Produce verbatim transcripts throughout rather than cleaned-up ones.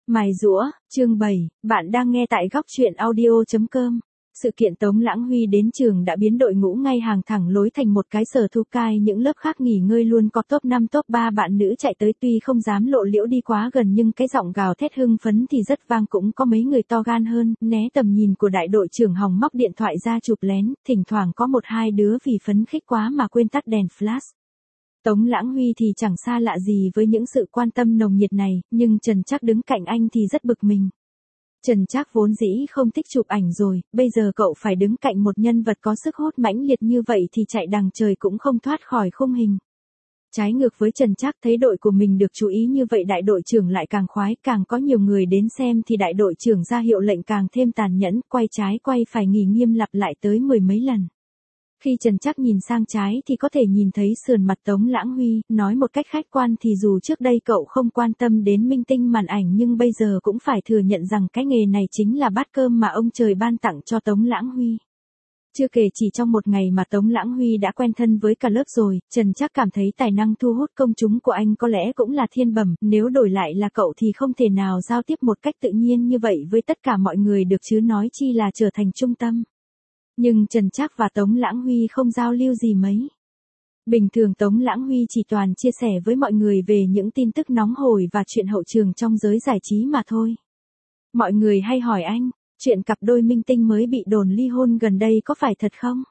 Mài giũa, chương bảy, bạn đang nghe tại góc truyện audio chấm com. Sự kiện Tống Lãng Huy đến trường đã biến đội ngũ ngay hàng thẳng lối thành một cái sở thu cai, những lớp khác nghỉ ngơi luôn có top năm top ba bạn nữ chạy tới, tuy không dám lộ liễu đi quá gần nhưng cái giọng gào thét hưng phấn thì rất vang, cũng có mấy người to gan hơn, né tầm nhìn của đại đội trưởng hòng móc điện thoại ra chụp lén, thỉnh thoảng có một hai đứa vì phấn khích quá mà quên tắt đèn flash. Tống Lãng Huy thì chẳng xa lạ gì với những sự quan tâm nồng nhiệt này, nhưng Trần Trác đứng cạnh anh thì rất bực mình. Trần Trác vốn dĩ không thích chụp ảnh rồi, bây giờ cậu phải đứng cạnh một nhân vật có sức hút mãnh liệt như vậy thì chạy đằng trời cũng không thoát khỏi khung hình. Trái ngược với Trần Trác, thấy đội của mình được chú ý như vậy, đại đội trưởng lại càng khoái, càng có nhiều người đến xem thì đại đội trưởng ra hiệu lệnh càng thêm tàn nhẫn, quay trái quay phải nghỉ nghiêm lặp lại tới mười mấy lần. Khi Trần Trác nhìn sang trái thì có thể nhìn thấy sườn mặt Tống Lãng Huy, nói một cách khách quan thì dù trước đây cậu không quan tâm đến minh tinh màn ảnh nhưng bây giờ cũng phải thừa nhận rằng cái nghề này chính là bát cơm mà ông trời ban tặng cho Tống Lãng Huy. Chưa kể chỉ trong một ngày mà Tống Lãng Huy đã quen thân với cả lớp rồi, Trần Trác cảm thấy tài năng thu hút công chúng của anh có lẽ cũng là thiên bẩm, nếu đổi lại là cậu thì không thể nào giao tiếp một cách tự nhiên như vậy với tất cả mọi người được, chứ nói chi là trở thành trung tâm. Nhưng Trần Trác và Tống Lãng Huy không giao lưu gì mấy. Bình thường Tống Lãng Huy chỉ toàn chia sẻ với mọi người về những tin tức nóng hổi và chuyện hậu trường trong giới giải trí mà thôi. Mọi người hay hỏi anh, chuyện cặp đôi minh tinh mới bị đồn ly hôn gần đây có phải thật không?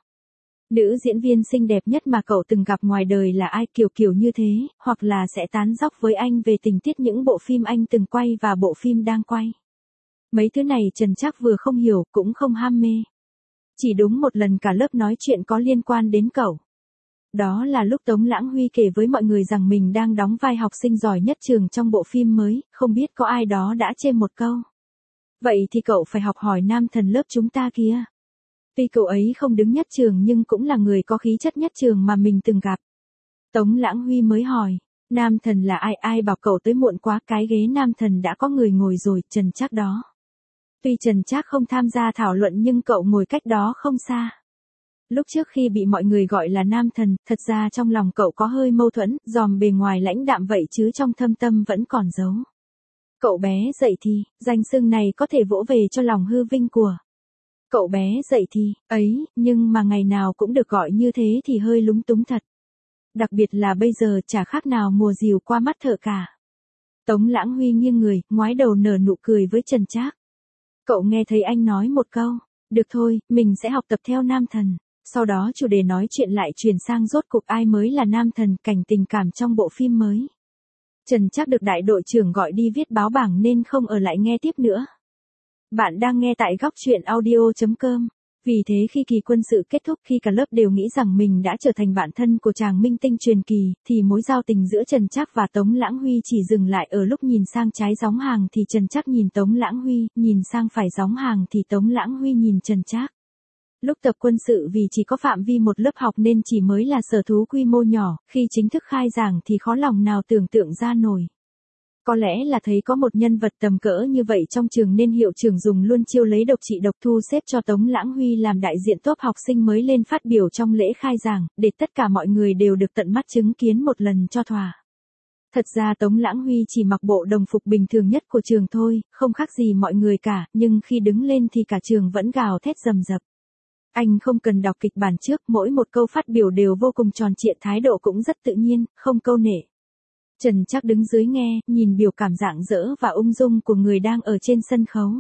Nữ diễn viên xinh đẹp nhất mà cậu từng gặp ngoài đời là ai, kiểu kiểu như thế, hoặc là sẽ tán dóc với anh về tình tiết những bộ phim anh từng quay và bộ phim đang quay. Mấy thứ này Trần Trác vừa không hiểu, cũng không ham mê. Chỉ đúng một lần cả lớp nói chuyện có liên quan đến cậu. Đó là lúc Tống Lãng Huy kể với mọi người rằng mình đang đóng vai học sinh giỏi nhất trường trong bộ phim mới, không biết có ai đó đã chê một câu. Vậy thì cậu phải học hỏi nam thần lớp chúng ta kia. Tuy cậu ấy không đứng nhất trường nhưng cũng là người có khí chất nhất trường mà mình từng gặp. Tống Lãng Huy mới hỏi, nam thần là ai, ai bảo cậu tới muộn quá, cái ghế nam thần đã có người ngồi rồi, Trần Trác đó. Tuy Trần Trác không tham gia thảo luận nhưng cậu ngồi cách đó không xa. Lúc trước khi bị mọi người gọi là nam thần, thật ra trong lòng cậu có hơi mâu thuẫn, dòm bề ngoài lãnh đạm vậy chứ trong thâm tâm vẫn còn giấu. Cậu bé dậy thì, danh xưng này có thể vỗ về cho lòng hư vinh của. Cậu bé dậy thì, ấy, nhưng mà ngày nào cũng được gọi như thế thì hơi lúng túng thật. Đặc biệt là bây giờ chả khác nào mùa dìu qua mắt thợ cả. Tống Lãng Huy nghiêng người, ngoái đầu nở nụ cười với Trần Trác. Cậu nghe thấy anh nói một câu, được thôi, mình sẽ học tập theo nam thần. Sau đó chủ đề nói chuyện lại chuyển sang rốt cục ai mới là nam thần, cảnh tình cảm trong bộ phim mới. Trần Trác được đại đội trưởng gọi đi viết báo bảng nên không ở lại nghe tiếp nữa. Bạn đang nghe tại góc truyện audio chấm com. Vì thế khi kỳ quân sự kết thúc, khi cả lớp đều nghĩ rằng mình đã trở thành bạn thân của chàng minh tinh truyền kỳ, thì mối giao tình giữa Trần Trác và Tống Lãng Huy chỉ dừng lại ở lúc nhìn sang trái gióng hàng thì Trần Trác nhìn Tống Lãng Huy, nhìn sang phải gióng hàng thì Tống Lãng Huy nhìn Trần Trác. Lúc tập quân sự vì chỉ có phạm vi một lớp học nên chỉ mới là sở thú quy mô nhỏ, khi chính thức khai giảng thì khó lòng nào tưởng tượng ra nổi. Có lẽ là thấy có một nhân vật tầm cỡ như vậy trong trường nên hiệu trưởng dùng luôn chiêu lấy độc trị độc, thu xếp cho Tống Lãng Huy làm đại diện top học sinh mới lên phát biểu trong lễ khai giảng, để tất cả mọi người đều được tận mắt chứng kiến một lần cho thỏa. Thật ra Tống Lãng Huy chỉ mặc bộ đồng phục bình thường nhất của trường thôi, không khác gì mọi người cả, nhưng khi đứng lên thì cả trường vẫn gào thét rầm rập. Anh không cần đọc kịch bản trước, mỗi một câu phát biểu đều vô cùng tròn trịa, thái độ cũng rất tự nhiên, không câu nệ. Trần Trác đứng dưới nghe, nhìn biểu cảm rạng rỡ và ung dung của người đang ở trên sân khấu.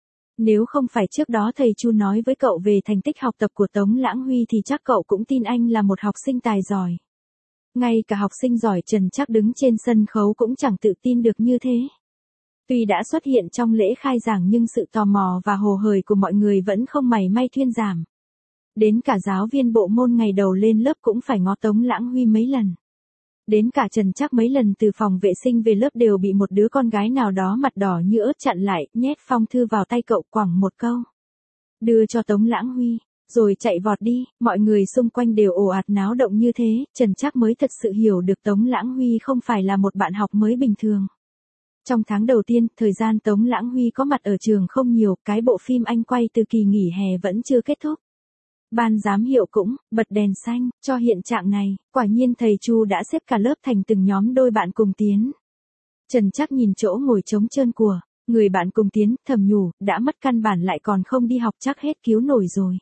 Nếu không phải trước đó thầy Chu nói với cậu về thành tích học tập của Tống Lãng Huy thì chắc cậu cũng tin anh là một học sinh tài giỏi. Ngay cả học sinh giỏi Trần Trác đứng trên sân khấu cũng chẳng tự tin được như thế. Tuy đã xuất hiện trong lễ khai giảng nhưng sự tò mò và hồ hởi của mọi người vẫn không mảy may thuyên giảm. Đến cả giáo viên bộ môn ngày đầu lên lớp cũng phải ngó Tống Lãng Huy mấy lần. Đến cả Trần Trác mấy lần từ phòng vệ sinh về lớp đều bị một đứa con gái nào đó mặt đỏ như ớt chặn lại, nhét phong thư vào tay cậu quẳng một câu. Đưa cho Tống Lãng Huy, rồi chạy vọt đi, mọi người xung quanh đều ồ ạt náo động như thế, Trần Trác mới thật sự hiểu được Tống Lãng Huy không phải là một bạn học mới bình thường. Trong tháng đầu tiên, thời gian Tống Lãng Huy có mặt ở trường không nhiều, cái bộ phim anh quay từ kỳ nghỉ hè vẫn chưa kết thúc. Ban giám hiệu cũng bật đèn xanh cho hiện trạng này, quả nhiên thầy Chu đã xếp cả lớp thành từng nhóm đôi bạn cùng tiến. Trần Trác nhìn chỗ ngồi trống trơn của Người bạn cùng tiến, thầm nhủ, đã mất căn bản lại còn không đi học chắc hết cứu nổi rồi.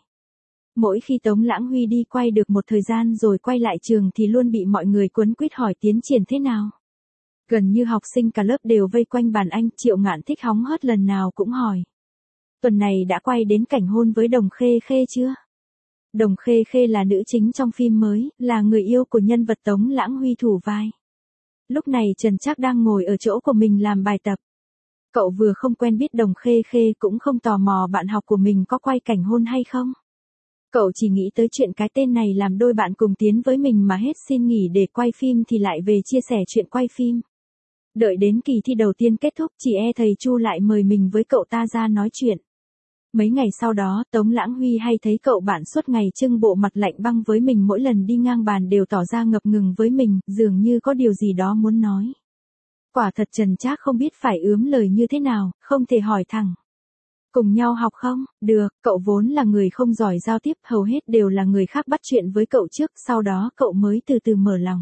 Mỗi khi Tống Lãng Huy đi quay được một thời gian rồi quay lại trường thì luôn bị mọi người quấn quýt hỏi tiến triển thế nào. Gần như học sinh cả lớp đều vây quanh bàn anh, Triệu Ngạn thích hóng hớt lần nào cũng hỏi. Tuần này đã quay đến cảnh hôn với Đồng Khê Khê chưa? Đồng Khê Khê là nữ chính trong phim mới, là người yêu của nhân vật Tống Lãng Huy thủ vai. Lúc này Trần Trác đang ngồi ở chỗ của mình làm bài tập. Cậu vừa không quen biết Đồng Khê Khê cũng không tò mò bạn học của mình có quay cảnh hôn hay không. Cậu chỉ nghĩ tới chuyện cái tên này làm đôi bạn cùng tiến với mình mà hết xin nghỉ để quay phim thì lại về chia sẻ chuyện quay phim. Đợi đến kỳ thi đầu tiên kết thúc chỉ e thầy Chu lại mời mình với cậu ta ra nói chuyện. Mấy ngày sau đó Tống Lãng Huy hay thấy cậu bạn suốt ngày trưng bộ mặt lạnh băng với mình, mỗi lần đi ngang bàn đều tỏ ra ngập ngừng với mình, dường như có điều gì đó muốn nói. Quả thật Trần Trác không biết phải ướm lời như thế nào, không thể hỏi thẳng. Cùng nhau học không? Được, cậu vốn là người không giỏi giao tiếp, hầu hết đều là người khác bắt chuyện với cậu trước, sau đó cậu mới từ từ mở lòng.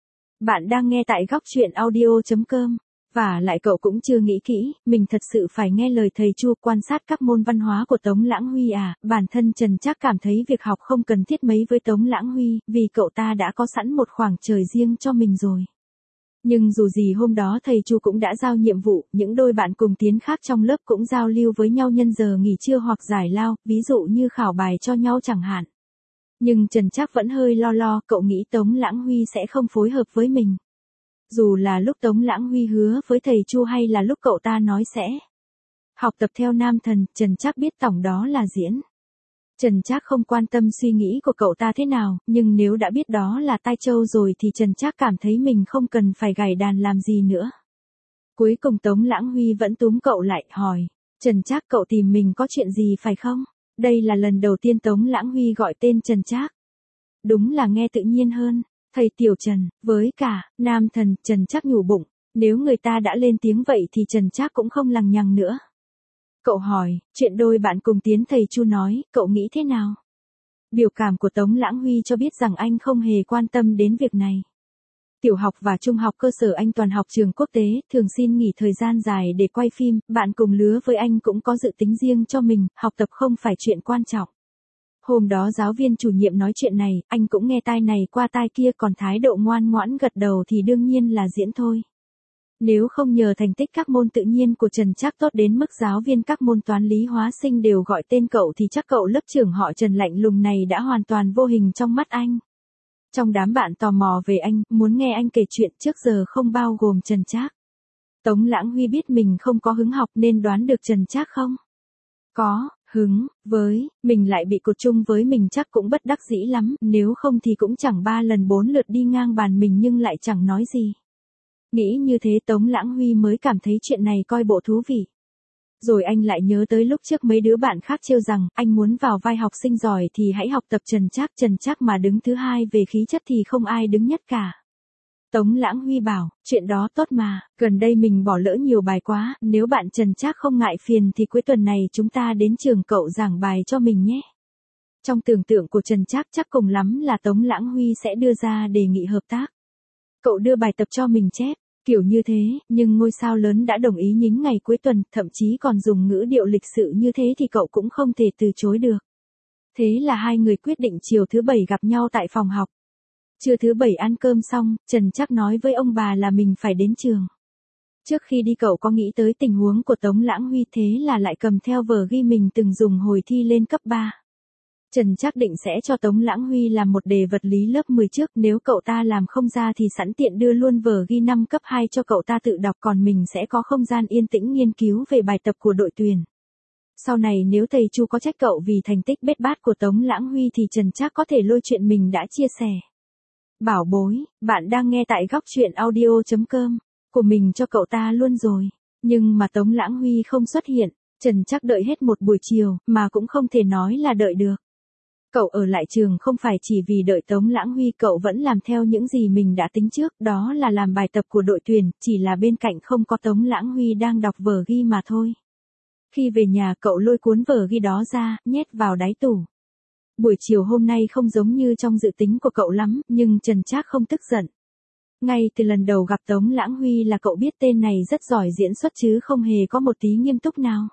Bạn đang nghe tại góc truyện audio chấm com. Và lại cậu cũng chưa nghĩ kỹ, mình thật sự phải nghe lời thầy Chu quan sát các môn văn hóa của Tống Lãng Huy à, bản thân Trần Trác cảm thấy việc học không cần thiết mấy với Tống Lãng Huy, vì cậu ta đã có sẵn một khoảng trời riêng cho mình rồi. Nhưng dù gì hôm đó thầy Chu cũng đã giao nhiệm vụ, những đôi bạn cùng tiến khác trong lớp cũng giao lưu với nhau nhân giờ nghỉ trưa hoặc giải lao, ví dụ như khảo bài cho nhau chẳng hạn. Nhưng Trần Trác vẫn hơi lo lo, cậu nghĩ Tống Lãng Huy sẽ không phối hợp với mình. Dù là lúc Tống Lãng Huy hứa với thầy Chu hay là lúc cậu ta nói sẽ học tập theo nam thần, Trần Trác biết tổng đó là diễn. Trần Trác không quan tâm suy nghĩ của cậu ta thế nào, nhưng nếu đã biết đó là tai châu rồi thì Trần Trác cảm thấy mình không cần phải gảy đàn làm gì nữa. Cuối cùng Tống Lãng Huy vẫn túm cậu lại, hỏi, Trần Trác cậu tìm mình có chuyện gì phải không? Đây là lần đầu tiên Tống Lãng Huy gọi tên Trần Trác. Đúng là nghe tự nhiên hơn. Thầy Tiểu Trần, với cả, nam thần, Trần Trác nhủ bụng, nếu người ta đã lên tiếng vậy thì Trần Trác cũng không lằng nhằng nữa. Cậu hỏi, chuyện đôi bạn cùng tiến thầy Chu nói, cậu nghĩ thế nào? Biểu cảm của Tống Lãng Huy cho biết rằng anh không hề quan tâm đến việc này. Tiểu học và trung học cơ sở anh toàn học trường quốc tế, thường xin nghỉ thời gian dài để quay phim, bạn cùng lứa với anh cũng có dự tính riêng cho mình, học tập không phải chuyện quan trọng. Hôm đó giáo viên chủ nhiệm nói chuyện này, anh cũng nghe tai này qua tai kia, còn thái độ ngoan ngoãn gật đầu thì đương nhiên là diễn thôi. Nếu không nhờ thành tích các môn tự nhiên của Trần Trác tốt đến mức giáo viên các môn toán lý hóa sinh đều gọi tên cậu thì chắc cậu lớp trưởng họ Trần lạnh lùng này đã hoàn toàn vô hình trong mắt anh. Trong đám bạn tò mò về anh, muốn nghe anh kể chuyện trước giờ không bao gồm Trần Trác. Tống Lãng Huy biết mình không có hứng học nên đoán được Trần Trác không có hứng với mình lại bị cột chung với mình chắc cũng bất đắc dĩ lắm, nếu không thì cũng chẳng ba lần bốn lượt đi ngang bàn mình nhưng lại chẳng nói gì. Nghĩ như thế Tống Lãng Huy mới cảm thấy chuyện này coi bộ thú vị. Rồi anh lại nhớ tới lúc trước mấy đứa bạn khác trêu rằng, anh muốn vào vai học sinh giỏi thì hãy học tập Trần Trác, Trần Trác mà đứng thứ hai về khí chất thì không ai đứng nhất cả. Tống Lãng Huy bảo, chuyện đó tốt mà, gần đây mình bỏ lỡ nhiều bài quá, nếu bạn Trần Trác không ngại phiền thì cuối tuần này chúng ta đến trường cậu giảng bài cho mình nhé. Trong tưởng tượng của Trần Trác chắc cùng lắm là Tống Lãng Huy sẽ đưa ra đề nghị hợp tác. Cậu đưa bài tập cho mình chép, kiểu như thế, nhưng ngôi sao lớn đã đồng ý nhính ngày cuối tuần, thậm chí còn dùng ngữ điệu lịch sự như thế thì cậu cũng không thể từ chối được. Thế là hai người quyết định chiều thứ bảy gặp nhau tại phòng học. Trưa thứ bảy ăn cơm xong, Trần Trác nói với ông bà là mình phải đến trường. Trước khi đi cậu có nghĩ tới tình huống của Tống Lãng Huy, thế là lại cầm theo vở ghi mình từng dùng hồi thi lên cấp ba. Trần Trác định sẽ cho Tống Lãng Huy làm một đề vật lý lớp mười trước, nếu cậu ta làm không ra thì sẵn tiện đưa luôn vở ghi năm cấp hai cho cậu ta tự đọc, còn mình sẽ có không gian yên tĩnh nghiên cứu về bài tập của đội tuyển. Sau này nếu thầy Chu có trách cậu vì thành tích bết bát của Tống Lãng Huy thì Trần Trác có thể lôi chuyện mình đã chia sẻ. Bảo bối, bạn đang nghe tại góc truyện audio chấm com, của mình cho cậu ta luôn rồi. Nhưng mà Tống Lãng Huy không xuất hiện, Trần Trác đợi hết một buổi chiều, mà cũng không thể nói là đợi được. Cậu ở lại trường không phải chỉ vì đợi Tống Lãng Huy, cậu vẫn làm theo những gì mình đã tính trước, đó là làm bài tập của đội tuyển, chỉ là bên cạnh không có Tống Lãng Huy đang đọc vở ghi mà thôi. Khi về nhà cậu lôi cuốn vở ghi đó ra, nhét vào đáy tủ. Buổi chiều hôm nay không giống như trong dự tính của cậu lắm, nhưng Trần Trác không tức giận. Ngay từ lần đầu gặp Tống Lãng Huy là cậu biết tên này rất giỏi diễn xuất chứ không hề có một tí nghiêm túc nào.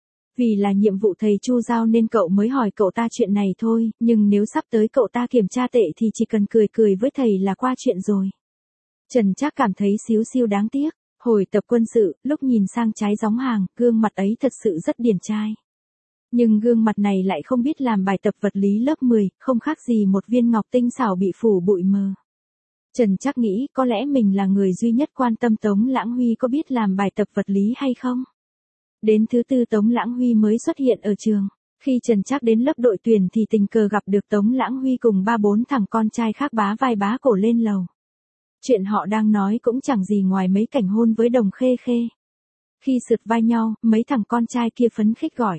Vì là nhiệm vụ thầy Chu giao nên cậu mới hỏi cậu ta chuyện này thôi, nhưng nếu sắp tới cậu ta kiểm tra tệ thì chỉ cần cười cười với thầy là qua chuyện rồi. Trần Trác cảm thấy xíu xiu đáng tiếc, hồi tập quân sự, lúc nhìn sang trái gióng hàng, gương mặt ấy thật sự rất điển trai. Nhưng gương mặt này lại không biết làm bài tập vật lý lớp mười, không khác gì một viên ngọc tinh xảo bị phủ bụi mờ. Trần Trác nghĩ có lẽ mình là người duy nhất quan tâm Tống Lãng Huy có biết làm bài tập vật lý hay không. Đến thứ tư Tống Lãng Huy mới xuất hiện ở trường. Khi Trần Trác đến lớp đội tuyển thì tình cờ gặp được Tống Lãng Huy cùng ba bốn thằng con trai khác bá vai bá cổ lên lầu. Chuyện họ đang nói cũng chẳng gì ngoài mấy cảnh hôn với Đồng Khê Khê. Khi sượt vai nhau, mấy thằng con trai kia phấn khích gọi.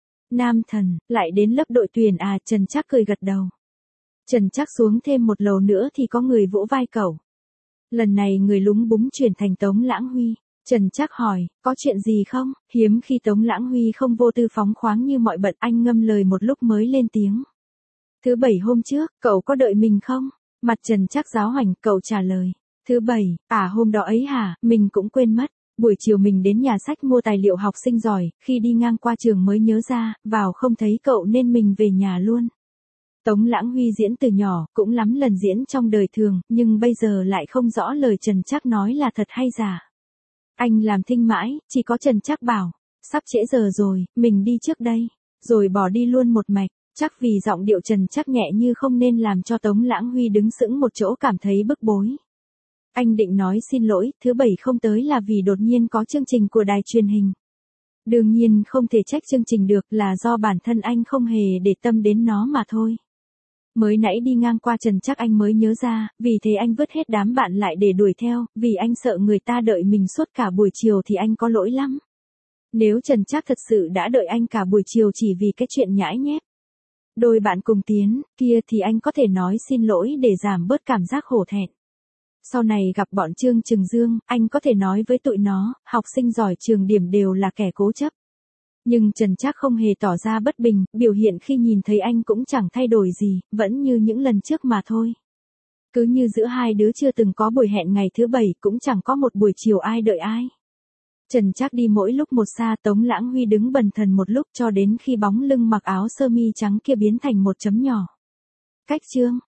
Nam thần, lại đến lớp đội tuyển à? Trần Trác cười gật đầu. Trần Trác xuống thêm một lầu nữa thì có người vỗ vai cậu. Lần này người lúng búng chuyển thành Tống Lãng Huy. Trần Trác hỏi, có chuyện gì không? Hiếm khi Tống Lãng Huy không vô tư phóng khoáng như mọi bận, anh ngâm lời một lúc mới lên tiếng. Thứ bảy hôm trước, cậu có đợi mình không? Mặt Trần Trác giáo hoành, cậu trả lời. Thứ bảy, à hôm đó ấy hả, mình cũng quên mất. Buổi chiều mình đến nhà sách mua tài liệu học sinh giỏi, khi đi ngang qua trường mới nhớ ra, vào không thấy cậu nên mình về nhà luôn. Tống Lãng Huy diễn từ nhỏ, cũng lắm lần diễn trong đời thường, nhưng bây giờ lại không rõ lời Trần Trác nói là thật hay giả. Anh làm thinh mãi, chỉ có Trần Trác bảo, sắp trễ giờ rồi, mình đi trước đây, rồi bỏ đi luôn một mạch, chắc vì giọng điệu Trần Trác nhẹ như không nên làm cho Tống Lãng Huy đứng sững một chỗ cảm thấy bức bối. Anh định nói xin lỗi, thứ bảy không tới là vì đột nhiên có chương trình của đài truyền hình. Đương nhiên không thể trách chương trình được, là do bản thân anh không hề để tâm đến nó mà thôi. Mới nãy đi ngang qua Trần Trác anh mới nhớ ra, vì thế anh vứt hết đám bạn lại để đuổi theo, vì anh sợ người ta đợi mình suốt cả buổi chiều thì anh có lỗi lắm. Nếu Trần Trác thật sự đã đợi anh cả buổi chiều chỉ vì cái chuyện nhãi nhép đôi bạn cùng tiến kia thì anh có thể nói xin lỗi để giảm bớt cảm giác hổ thẹn. Sau này gặp bọn Trương Trừng Dương, anh có thể nói với tụi nó, học sinh giỏi trường điểm đều là kẻ cố chấp. Nhưng Trần Trác không hề tỏ ra bất bình, biểu hiện khi nhìn thấy anh cũng chẳng thay đổi gì, vẫn như những lần trước mà thôi. Cứ như giữa hai đứa chưa từng có buổi hẹn ngày thứ bảy, cũng chẳng có một buổi chiều ai đợi ai. Trần Trác đi mỗi lúc một xa, Tống Lãng Huy đứng bần thần một lúc cho đến khi bóng lưng mặc áo sơ mi trắng kia biến thành một chấm nhỏ. Cách chương